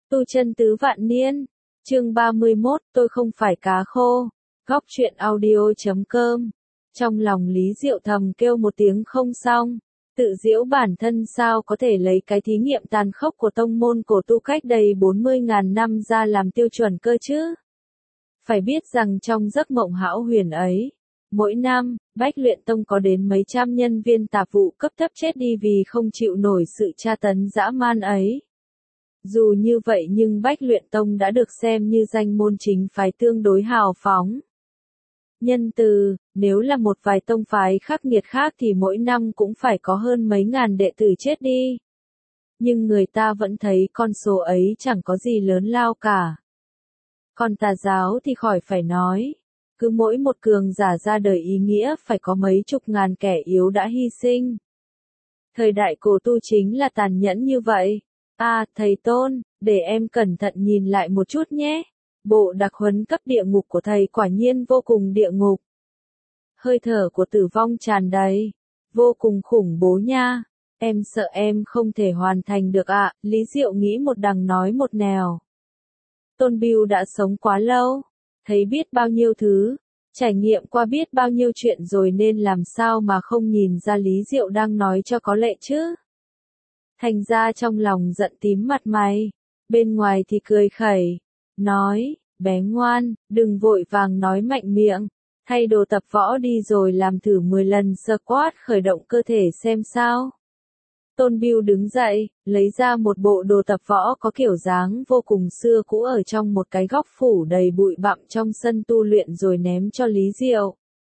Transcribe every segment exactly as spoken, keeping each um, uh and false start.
Tu chân tứ vạn niên, chương ba mươi mốt, tôi không phải cá khô, góc truyện audio chấm com. Trong lòng Lý Diệu thầm kêu một tiếng không xong, tự giễu bản thân sao có thể lấy cái thí nghiệm tàn khốc của tông môn cổ tu cách đây bốn mươi nghìn năm ra làm tiêu chuẩn cơ chứ. Phải biết rằng trong giấc mộng hão huyền ấy, mỗi năm, Bách Luyện Tông có đến mấy trăm nhân viên tạp vụ cấp thấp chết đi vì không chịu nổi sự tra tấn dã man ấy. Dù như vậy nhưng Bách Luyện Tông đã được xem như danh môn chính phái tương đối hào phóng. Nhân từ, nếu là một vài tông phái khắc nghiệt khác thì mỗi năm cũng phải có hơn mấy ngàn đệ tử chết đi. Nhưng người ta vẫn thấy con số ấy chẳng có gì lớn lao cả. Còn tà giáo thì khỏi phải nói. Cứ mỗi một cường giả ra đời ý nghĩa phải có mấy chục ngàn kẻ yếu đã hy sinh. Thời đại cổ tu chính là tàn nhẫn như vậy. À, thầy Tôn, để em cẩn thận nhìn lại một chút nhé. Bộ đặc huấn cấp địa ngục của thầy quả nhiên vô cùng địa ngục. Hơi thở của tử vong tràn đầy. Vô cùng khủng bố nha. Em sợ em không thể hoàn thành được ạ, à, Lý Diệu nghĩ một đằng nói một nẻo. Tôn Biêu đã sống quá lâu, thấy biết bao nhiêu thứ, trải nghiệm qua biết bao nhiêu chuyện rồi nên làm sao mà không nhìn ra Lý Diệu đang nói cho có lệ chứ. Thành ra trong lòng giận tím mặt mày, bên ngoài thì cười khẩy, nói, bé ngoan, đừng vội vàng nói mạnh miệng, thay đồ tập võ đi rồi làm thử mười lần squat khởi động cơ thể xem sao. Tôn Biêu đứng dậy, lấy ra một bộ đồ tập võ có kiểu dáng vô cùng xưa cũ ở trong một cái góc phủ đầy bụi bặm trong sân tu luyện rồi ném cho Lý Diệu.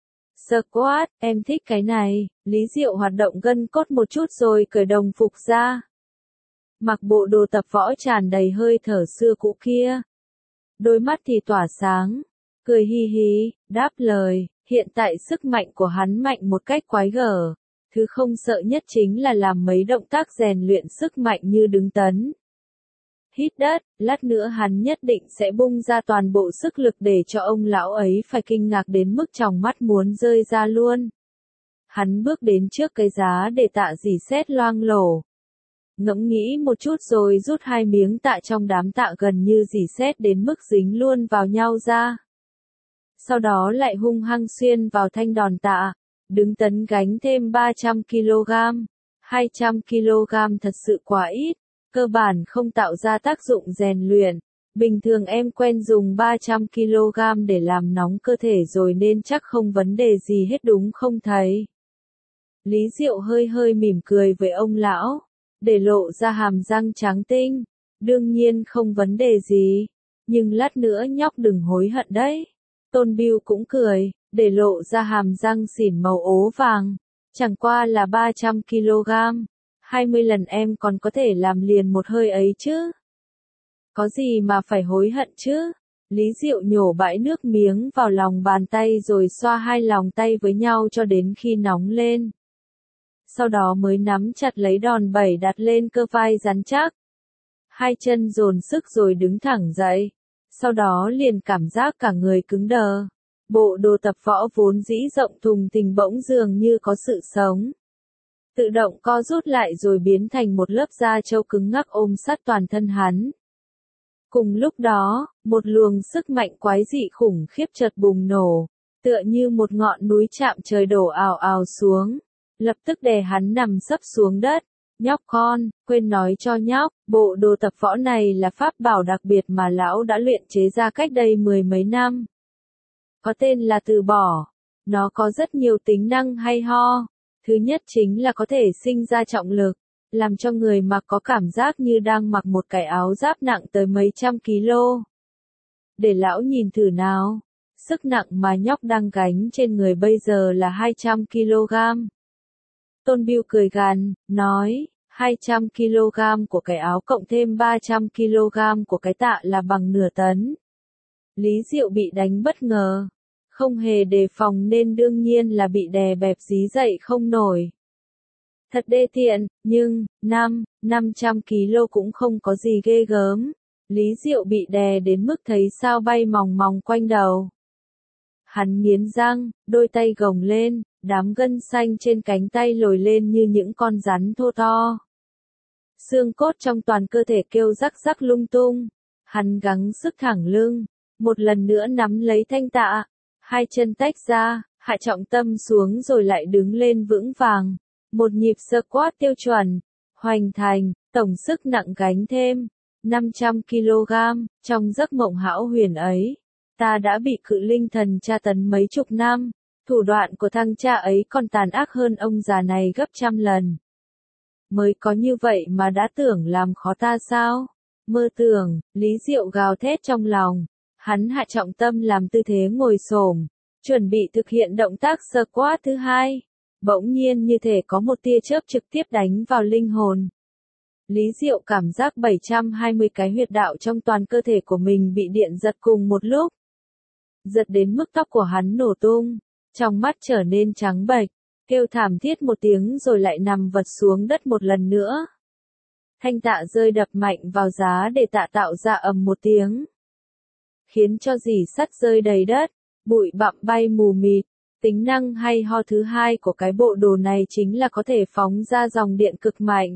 Squat, em thích cái này, Lý Diệu hoạt động gân cốt một chút rồi cởi đồng phục ra. Mặc bộ đồ tập võ tràn đầy hơi thở xưa cũ kia. Đôi mắt thì tỏa sáng, cười hi hi, đáp lời, hiện tại sức mạnh của hắn mạnh một cách quái gở. Thứ không sợ nhất chính là làm mấy động tác rèn luyện sức mạnh như đứng tấn. Hít đất, lát nữa hắn nhất định sẽ bung ra toàn bộ sức lực để cho ông lão ấy phải kinh ngạc đến mức tròng mắt muốn rơi ra luôn. Hắn bước đến trước cái giá để tạ dì xét loang lổ. Ngẫm nghĩ một chút rồi rút hai miếng tạ trong đám tạ gần như dì xét đến mức dính luôn vào nhau ra. Sau đó lại hung hăng xuyên vào thanh đòn tạ. Đứng tấn gánh thêm ba trăm ki lô gam, hai trăm ki lô gam thật sự quá ít, cơ bản không tạo ra tác dụng rèn luyện. Bình thường em quen dùng ba trăm ki lô gam để làm nóng cơ thể rồi nên chắc không vấn đề gì hết đúng không thầy? Lý Diệu hơi hơi mỉm cười với ông lão, để lộ ra hàm răng trắng tinh. Đương nhiên không vấn đề gì, nhưng lát nữa nhóc đừng hối hận đấy. Tôn Biêu cũng cười, để lộ ra hàm răng xỉn màu ố vàng. Chẳng qua là ba trăm ki lô gam. hai mươi lần em còn có thể làm liền một hơi ấy chứ. Có gì mà phải hối hận chứ. Lý Diệu nhổ bãi nước miếng vào lòng bàn tay rồi xoa hai lòng tay với nhau cho đến khi nóng lên. Sau đó mới nắm chặt lấy đòn bẩy đặt lên cơ vai rắn chắc. Hai chân dồn sức rồi đứng thẳng dậy. Sau đó liền cảm giác cả người cứng đờ. Bộ đồ tập võ vốn dĩ rộng thùng thình bỗng dường như có sự sống. Tự động co rút lại rồi biến thành một lớp da trâu cứng ngắc ôm sát toàn thân hắn. Cùng lúc đó, một luồng sức mạnh quái dị khủng khiếp chợt bùng nổ, tựa như một ngọn núi chạm trời đổ ào ào xuống, lập tức đè hắn nằm sấp xuống đất. Nhóc con, quên nói cho nhóc, bộ đồ tập võ này là pháp bảo đặc biệt mà lão đã luyện chế ra cách đây mười mấy năm. Có tên là từ bỏ. Nó có rất nhiều tính năng hay ho. Thứ nhất chính là có thể sinh ra trọng lực, làm cho người mặc có cảm giác như đang mặc một cái áo giáp nặng tới mấy trăm kg. Để lão nhìn thử nào. Sức nặng mà nhóc đang gánh trên người bây giờ là hai trăm ki lô gam. Tôn Biêu cười gằn, nói, hai trăm ki lô gam của cái áo cộng thêm ba trăm ki lô gam của cái tạ là bằng nửa tấn. Lý Diệu bị đánh bất ngờ, không hề đề phòng nên đương nhiên là bị đè bẹp dí dậy không nổi. Thật đê tiện, nhưng, năm, năm trăm ki lô cũng không có gì ghê gớm. Lý Diệu bị đè đến mức thấy sao bay mòng mòng quanh đầu. Hắn nghiến răng, đôi tay gồng lên, đám gân xanh trên cánh tay lồi lên như những con rắn thô to. Xương cốt trong toàn cơ thể kêu rắc rắc lung tung. Hắn gắng sức thẳng lưng, một lần nữa nắm lấy thanh tạ, hai chân tách ra, hạ trọng tâm xuống rồi lại đứng lên vững vàng. Một nhịp squat tiêu chuẩn, hoành thành, tổng sức nặng gánh thêm năm trăm ki lô gam, trong giấc mộng hão huyền ấy, ta đã bị cự linh thần tra tấn mấy chục năm, thủ đoạn của thằng cha ấy còn tàn ác hơn ông già này gấp trăm lần. Mới có như vậy mà đã tưởng làm khó ta sao? Mơ tưởng, Lý Diệu gào thét trong lòng, hắn hạ trọng tâm làm tư thế ngồi xổm, chuẩn bị thực hiện động tác squat thứ hai. Bỗng nhiên như thể có một tia chớp trực tiếp đánh vào linh hồn. Lý Diệu cảm giác bảy trăm hai mươi cái huyệt đạo trong toàn cơ thể của mình bị điện giật cùng một lúc. Giật đến mức tóc của hắn nổ tung, trong mắt trở nên trắng bệch, kêu thảm thiết một tiếng rồi lại nằm vật xuống đất một lần nữa. Thanh tạ rơi đập mạnh vào giá để tạ tạo ra ầm một tiếng, khiến cho rỉ sắt rơi đầy đất, bụi bặm bay mù mịt. Tính năng hay ho thứ hai của cái bộ đồ này chính là có thể phóng ra dòng điện cực mạnh.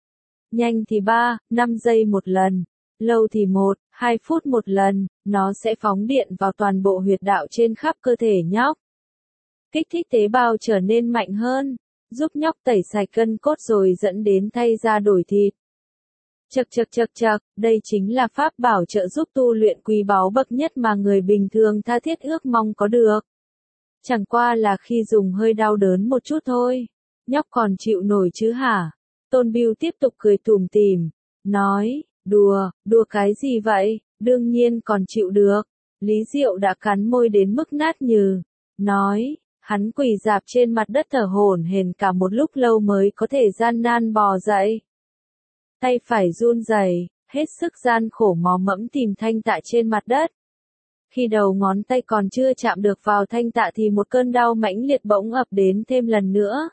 Nhanh thì ba, năm giây một lần, lâu thì một, hai phút một lần, nó sẽ phóng điện vào toàn bộ huyệt đạo trên khắp cơ thể nhóc. Kích thích tế bào trở nên mạnh hơn, giúp nhóc tẩy sạch cân cốt rồi dẫn đến thay da đổi thịt. Chậc chậc chậc chậc, đây chính là pháp bảo trợ giúp tu luyện quý báu bậc nhất mà người bình thường tha thiết ước mong có được. Chẳng qua là khi dùng hơi đau đớn một chút thôi. Nhóc còn chịu nổi chứ hả? Tôn Bưu tiếp tục cười tủm tỉm, nói, đùa, đùa cái gì vậy, đương nhiên còn chịu được. Lý Diệu đã cắn môi đến mức nát nhừ, nói, hắn quỳ rạp trên mặt đất thở hổn hển cả một lúc lâu mới có thể gian nan bò dậy. Tay phải run rẩy, hết sức gian khổ mò mẫm tìm thanh tạ trên mặt đất. Khi đầu ngón tay còn chưa chạm được vào thanh tạ thì một cơn đau mãnh liệt bỗng ập đến thêm lần nữa.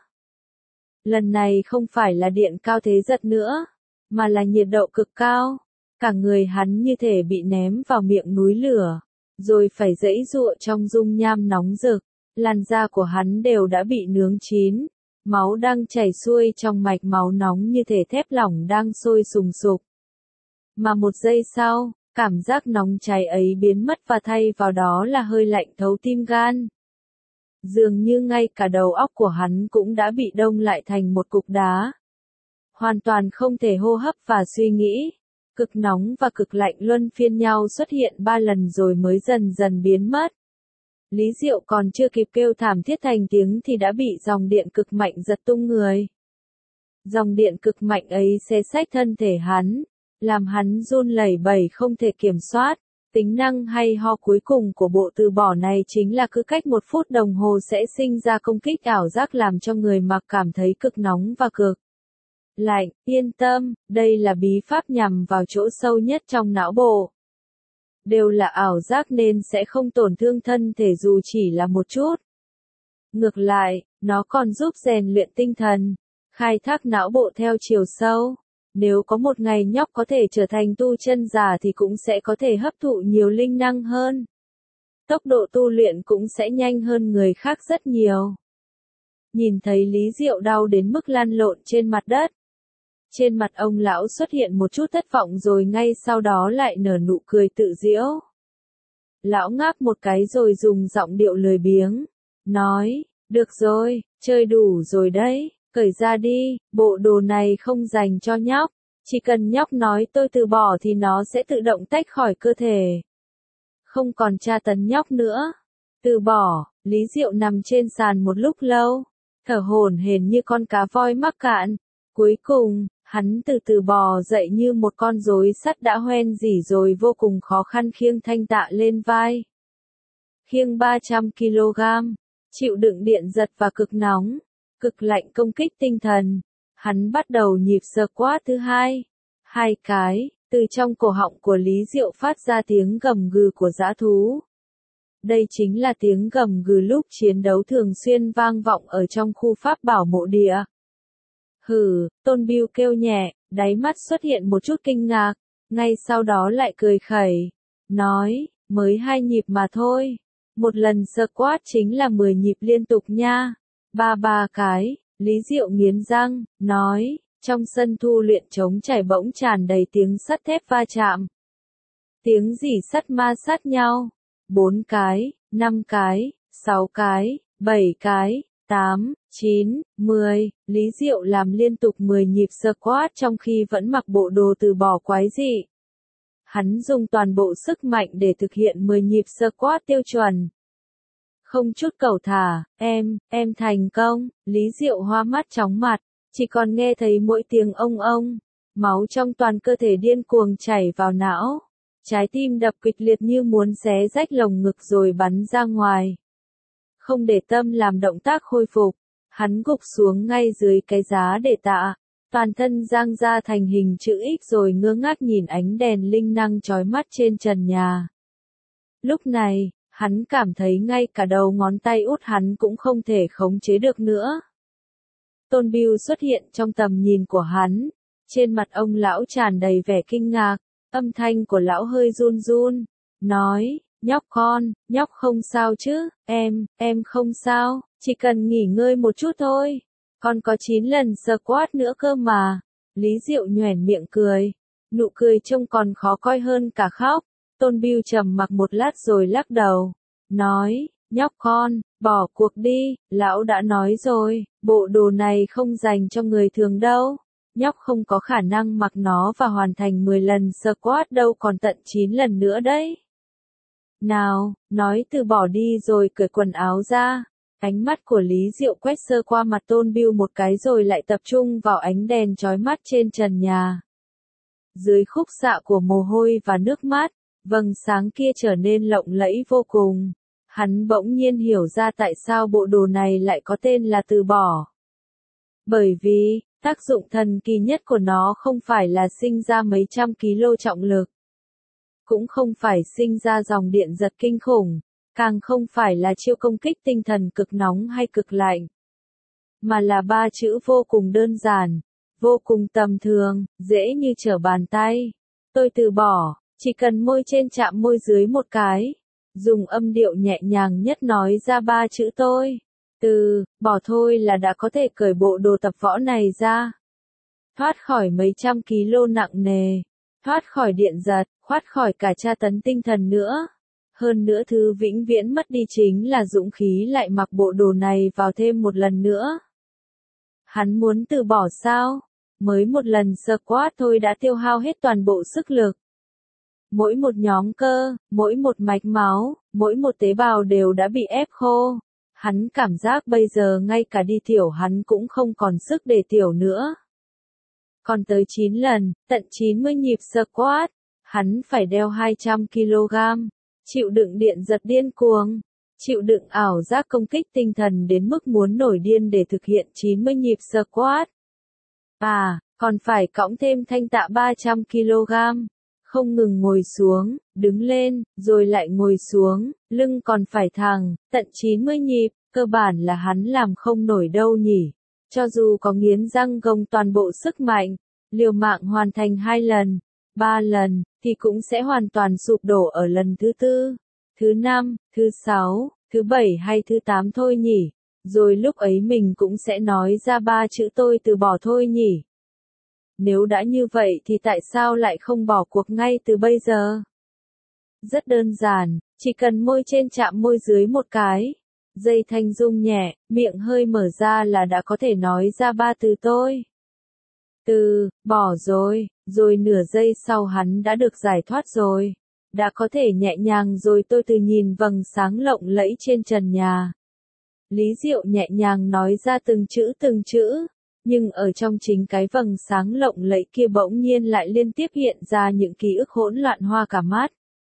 Lần này không phải là điện cao thế giật nữa, mà là nhiệt độ cực cao. Cả người hắn như thể bị ném vào miệng núi lửa, rồi phải giãy giụa trong dung nham nóng rực. Làn da của hắn đều đã bị nướng chín, máu đang chảy xuôi trong mạch máu nóng như thể thép lỏng đang sôi sùng sục. Mà một giây sau, cảm giác nóng cháy ấy biến mất và thay vào đó là hơi lạnh thấu tim gan. Dường như ngay cả đầu óc của hắn cũng đã bị đông lại thành một cục đá. Hoàn toàn không thể hô hấp và suy nghĩ. Cực nóng và cực lạnh luân phiên nhau xuất hiện ba lần rồi mới dần dần biến mất. Lý Diệu còn chưa kịp kêu thảm thiết thành tiếng thì đã bị dòng điện cực mạnh giật tung người. Dòng điện cực mạnh ấy xé xách thân thể hắn, làm hắn run lẩy bẩy không thể kiểm soát. Tính năng hay ho cuối cùng của bộ từ bỏ này chính là cứ cách một phút đồng hồ sẽ sinh ra công kích ảo giác làm cho người mặc cảm thấy cực nóng và cực lạnh. Yên tâm, đây là bí pháp nhằm vào chỗ sâu nhất trong não bộ. Đều là ảo giác nên sẽ không tổn thương thân thể dù chỉ là một chút. Ngược lại, nó còn giúp rèn luyện tinh thần, khai thác não bộ theo chiều sâu. Nếu có một ngày nhóc có thể trở thành tu chân giả thì cũng sẽ có thể hấp thụ nhiều linh năng hơn. Tốc độ tu luyện cũng sẽ nhanh hơn người khác rất nhiều. Nhìn thấy Lý Diệu đau đến mức lăn lộn trên mặt đất. Trên mặt ông lão xuất hiện một chút thất vọng rồi ngay sau đó lại nở nụ cười tự giễu. Lão ngáp một cái rồi dùng giọng điệu lười biếng, nói, được rồi, chơi đủ rồi đấy. Cởi ra đi, bộ đồ này không dành cho nhóc. Chỉ cần nhóc nói tôi từ bỏ thì nó sẽ tự động tách khỏi cơ thể. Không còn tra tấn nhóc nữa. Từ bỏ, Lý Diệu nằm trên sàn một lúc lâu, thở hổn hển như con cá voi mắc cạn. Cuối cùng, hắn từ từ bò dậy như một con rối sắt đã hoen rỉ rồi vô cùng khó khăn khiêng thanh tạ lên vai. Khiêng ba trăm ki lô gam, chịu đựng điện giật và cực nóng. Cực lạnh công kích tinh thần, hắn bắt đầu nhịp squat thứ hai, hai cái, từ trong cổ họng của Lý Diệu phát ra tiếng gầm gừ của dã thú. Đây chính là tiếng gầm gừ lúc chiến đấu thường xuyên vang vọng ở trong khu pháp bảo mộ địa. Hừ, Tôn Bưu kêu nhẹ, đáy mắt xuất hiện một chút kinh ngạc, ngay sau đó lại cười khẩy, nói, mới hai nhịp mà thôi, một lần squat chính là mười nhịp liên tục nha. Ba ba cái, Lý Diệu nghiến răng, nói, Trong sân thu luyện trống trải bỗng tràn đầy tiếng sắt thép va chạm. Tiếng rỉ sắt ma sát nhau. Bốn cái, năm cái, sáu cái, bảy cái, tám, chín, mười, Lý Diệu làm liên tục mười nhịp squat trong khi vẫn mặc bộ đồ từ bỏ quái dị. Hắn dùng toàn bộ sức mạnh để thực hiện mười nhịp squat tiêu chuẩn. Không chút cầu thả, em, em thành công, Lý Diệu hoa mắt chóng mặt, chỉ còn nghe thấy mỗi tiếng ông ông, máu trong toàn cơ thể điên cuồng chảy vào não. Trái tim đập kịch liệt như muốn xé rách lồng ngực rồi bắn ra ngoài. Không để tâm làm động tác khôi phục, hắn gục xuống ngay dưới cái giá để tạ, toàn thân giang ra thành hình chữ X rồi ngơ ngác nhìn ánh đèn linh năng chói mắt trên trần nhà. Lúc này, hắn cảm thấy ngay cả đầu ngón tay út hắn cũng không thể khống chế được nữa. Tôn Bưu xuất hiện trong tầm nhìn của hắn, trên mặt ông lão tràn đầy vẻ kinh ngạc. Âm thanh của lão hơi run run, nói, nhóc con, nhóc không sao chứ, em, em không sao, chỉ cần nghỉ ngơi một chút thôi, con có chín lần squat nữa cơ mà. Lý Diệu nhoẻn miệng cười, nụ cười trông còn khó coi hơn cả khóc. Tôn Bưu trầm mặc một lát rồi lắc đầu, nói, nhóc con, bỏ cuộc đi, lão đã nói rồi, bộ đồ này không dành cho người thường đâu. Nhóc không có khả năng mặc nó và hoàn thành mười lần squat đâu còn tận chín lần nữa đấy. Nào, nói từ bỏ đi rồi cởi quần áo ra. Ánh mắt của Lý Diệu quét sơ qua mặt Tôn Bưu một cái rồi lại tập trung vào ánh đèn chói mắt trên trần nhà. Dưới khúc xạ của mồ hôi và nước mắt, vầng sáng kia trở nên lộng lẫy vô cùng. Hắn bỗng nhiên hiểu ra tại sao bộ đồ này lại có tên là từ bỏ. Bởi vì, tác dụng thần kỳ nhất của nó không phải là sinh ra mấy trăm kg trọng lực. Cũng không phải sinh ra dòng điện giật kinh khủng, càng không phải là chiêu công kích tinh thần cực nóng hay cực lạnh. Mà là ba chữ vô cùng đơn giản, vô cùng tầm thường, dễ như trở bàn tay. Tôi từ bỏ, chỉ cần môi trên chạm môi dưới một cái. Dùng âm điệu nhẹ nhàng nhất nói ra ba chữ tôi. Từ, bỏ thôi là đã có thể cởi bộ đồ tập võ này ra. Thoát khỏi mấy trăm kg nặng nề. Thoát khỏi điện giật, thoát khỏi cả tra tấn tinh thần nữa. Hơn nữa thứ vĩnh viễn mất đi chính là dũng khí lại mặc bộ đồ này vào thêm một lần nữa. Hắn muốn từ bỏ sao? Mới một lần squat thôi đã tiêu hao hết toàn bộ sức lực. Mỗi một nhóm cơ, mỗi một mạch máu, mỗi một tế bào đều đã bị ép khô. Hắn cảm giác bây giờ ngay cả đi tiểu hắn cũng không còn sức để tiểu nữa. Còn tới chín lần, tận chín mươi nhịp squat, hắn phải đeo hai trăm ki lô gam, chịu đựng điện giật điên cuồng, chịu đựng ảo giác công kích tinh thần đến mức muốn nổi điên để thực hiện chín mươi nhịp squat. À, còn phải cõng thêm thanh tạ ba trăm ki lô gam. Không ngừng ngồi xuống, đứng lên, rồi lại ngồi xuống, lưng còn phải thẳng, tận chín mươi nhịp, cơ bản là hắn làm không nổi đâu nhỉ. Cho dù có nghiến răng gồng toàn bộ sức mạnh, liều mạng hoàn thành hai lần, ba lần, thì cũng sẽ hoàn toàn sụp đổ ở lần thứ tư, thứ năm, thứ sáu, thứ bảy hay thứ tám thôi nhỉ. Rồi lúc ấy mình cũng sẽ nói ra ba chữ tôi từ bỏ thôi nhỉ. Nếu đã như vậy thì tại sao lại không bỏ cuộc ngay từ bây giờ? Rất đơn giản, chỉ cần môi trên chạm môi dưới một cái. Dây thanh rung nhẹ, miệng hơi mở ra là đã có thể nói ra ba từ tôi. Từ, bỏ rồi, rồi nửa giây sau hắn đã được giải thoát rồi. Đã có thể nhẹ nhàng rồi tôi từ nhìn vầng sáng lộng lẫy trên trần nhà. Lý Diệu nhẹ nhàng nói ra từng chữ từng chữ. Nhưng ở trong chính cái vầng sáng lộng lẫy kia bỗng nhiên lại liên tiếp hiện ra những ký ức hỗn loạn hoa cả mắt.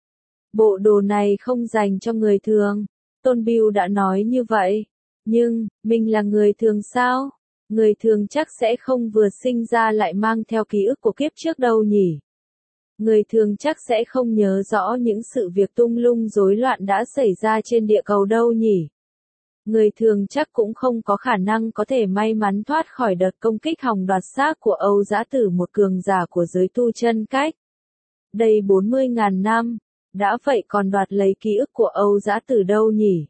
Bộ đồ này không dành cho người thường. Tôn Bưu đã nói như vậy. Nhưng, mình là người thường sao? Người thường chắc sẽ không vừa sinh ra lại mang theo ký ức của kiếp trước đâu nhỉ? Người thường chắc sẽ không nhớ rõ những sự việc tung lung rối loạn đã xảy ra trên địa cầu đâu nhỉ? Người thường chắc cũng không có khả năng có thể may mắn thoát khỏi đợt công kích hòng đoạt xác của Âu Dã Tử, một cường giả của giới tu chân cách. Đây bốn mươi ngàn năm, đã vậy còn đoạt lấy ký ức của Âu Dã Tử đâu nhỉ?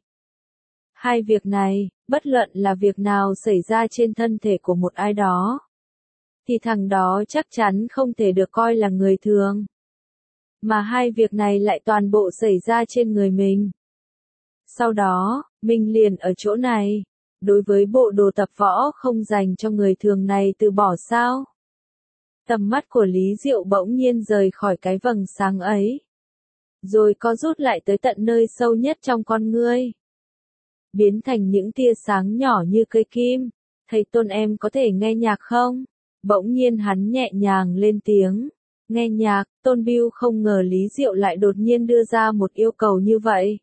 Hai việc này, bất luận là việc nào xảy ra trên thân thể của một ai đó, thì thằng đó chắc chắn không thể được coi là người thường. Mà hai việc này lại toàn bộ xảy ra trên người mình. Sau đó, mình liền ở chỗ này, đối với bộ đồ tập võ không dành cho người thường này từ bỏ sao? Tầm mắt của Lý Diệu bỗng nhiên rời khỏi cái vầng sáng ấy. Rồi có rút lại tới tận nơi sâu nhất trong con ngươi. Biến thành những tia sáng nhỏ như cây kim. Thầy Tôn em có thể nghe nhạc không? Bỗng nhiên hắn nhẹ nhàng lên tiếng. Nghe nhạc, Tôn Bưu không ngờ Lý Diệu lại đột nhiên đưa ra một yêu cầu như vậy.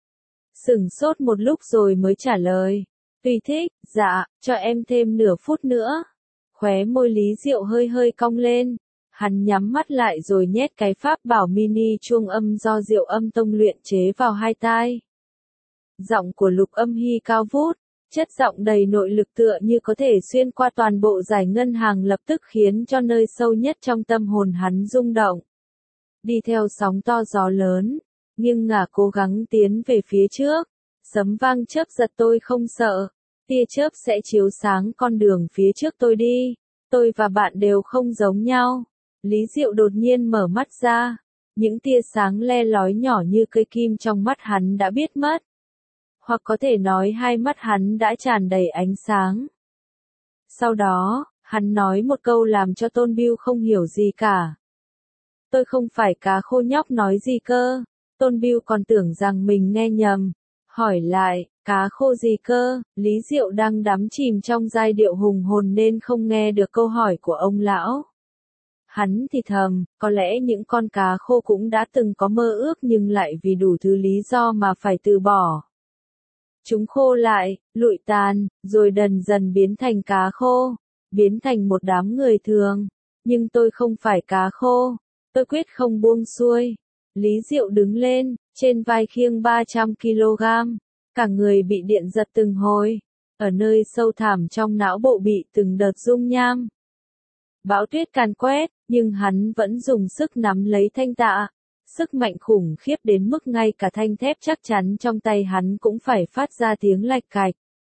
Sửng sốt một lúc rồi mới trả lời. Tùy thích, dạ, cho em thêm nửa phút nữa. Khóe môi Lý Diệu hơi hơi cong lên. Hắn nhắm mắt lại rồi nhét cái pháp bảo mini chuông âm do Diệu Âm Tông luyện chế vào hai tai. Giọng của Lục Âm Hy cao vút, chất giọng đầy nội lực tựa như có thể xuyên qua toàn bộ giải ngân hàng lập tức khiến cho nơi sâu nhất trong tâm hồn hắn rung động. Đi theo sóng to gió lớn, nghiêng ngả cố gắng tiến về phía trước, sấm vang chớp giật tôi không sợ, tia chớp sẽ chiếu sáng con đường phía trước tôi đi, tôi và bạn đều không giống nhau. Lý Diệu đột nhiên mở mắt ra, những tia sáng le lói nhỏ như cây kim trong mắt hắn đã biết mất. Hoặc có thể nói hai mắt hắn đã tràn đầy ánh sáng. Sau đó, hắn nói một câu làm cho Tôn Bưu không hiểu gì cả. Tôi không phải cá khô nhóc nói gì cơ. Tôn Bưu còn tưởng rằng mình nghe nhầm. Hỏi lại, cá khô gì cơ? Lý Diệu đang đắm chìm trong giai điệu hùng hồn nên không nghe được câu hỏi của ông lão. Hắn thì thầm, có lẽ những con cá khô cũng đã từng có mơ ước nhưng lại vì đủ thứ lý do mà phải từ bỏ. Chúng khô lại, lụi tàn, rồi dần dần biến thành cá khô, biến thành một đám người thường. Nhưng tôi không phải cá khô, tôi quyết không buông xuôi. Lý Diệu đứng lên, trên vai khiêng ba trăm ki lô gam, cả người bị điện giật từng hồi, ở nơi sâu thẳm trong não bộ bị từng đợt rung nham. Bão tuyết càn quét, nhưng hắn vẫn dùng sức nắm lấy thanh tạ. Sức mạnh khủng khiếp đến mức ngay cả thanh thép chắc chắn trong tay hắn cũng phải phát ra tiếng lạch cạch.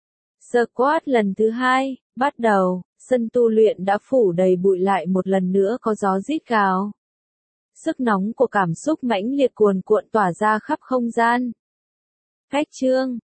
Squat lần thứ hai, bắt đầu, sân tu luyện đã phủ đầy bụi lại một lần nữa có gió rít gào. Sức nóng của cảm xúc mãnh liệt cuồn cuộn tỏa ra khắp không gian. Cách chương